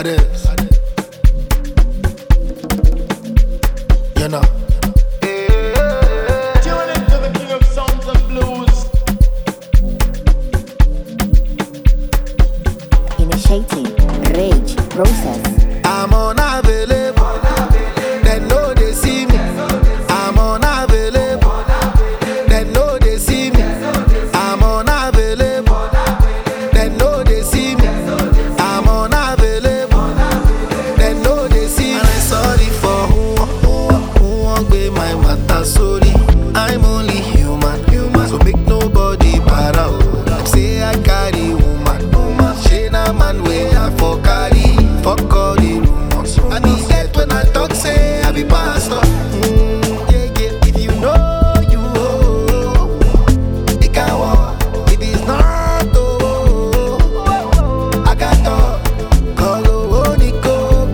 Baddest. You know. Tune into the king of sounds and blues. Initiating rage process. I'm unavailable. They know they see me. I'm unavailable. They know they see me. I'm unavailable. They know they see me. I'm unavailable. They know they see me. And I'm sorry for who won't be my matter. Sorry, I'm only human. So make nobody para. Them say I carry woman. She na man way I for carry. Fuck all the rumors. I mean that when I talk say I be pastor. If you know you it can walk. If it's not I got talk. Go only go.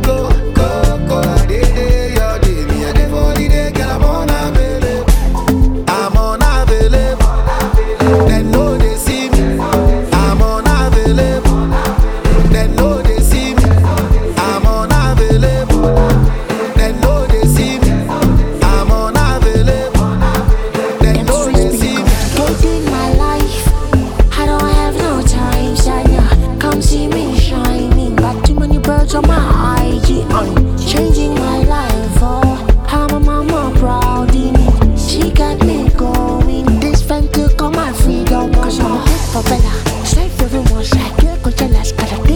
Day your day me a day for the day. Girl I'm unavailable. I'm unavailable. They know they see me. I'm unavailable. They know they see me. I'm unavailable. They know they see me. I'm unavailable. They know they see me. Complicating my life. I don't have no time, Shania. Come see me shining. Got too many birds on my IG. I'm changing my life. Oh, I'm a mama proud in it. She got me going. This friend took all my freedom. Cause I'm a hit for better. Straight for the ones like you. Cause you last got a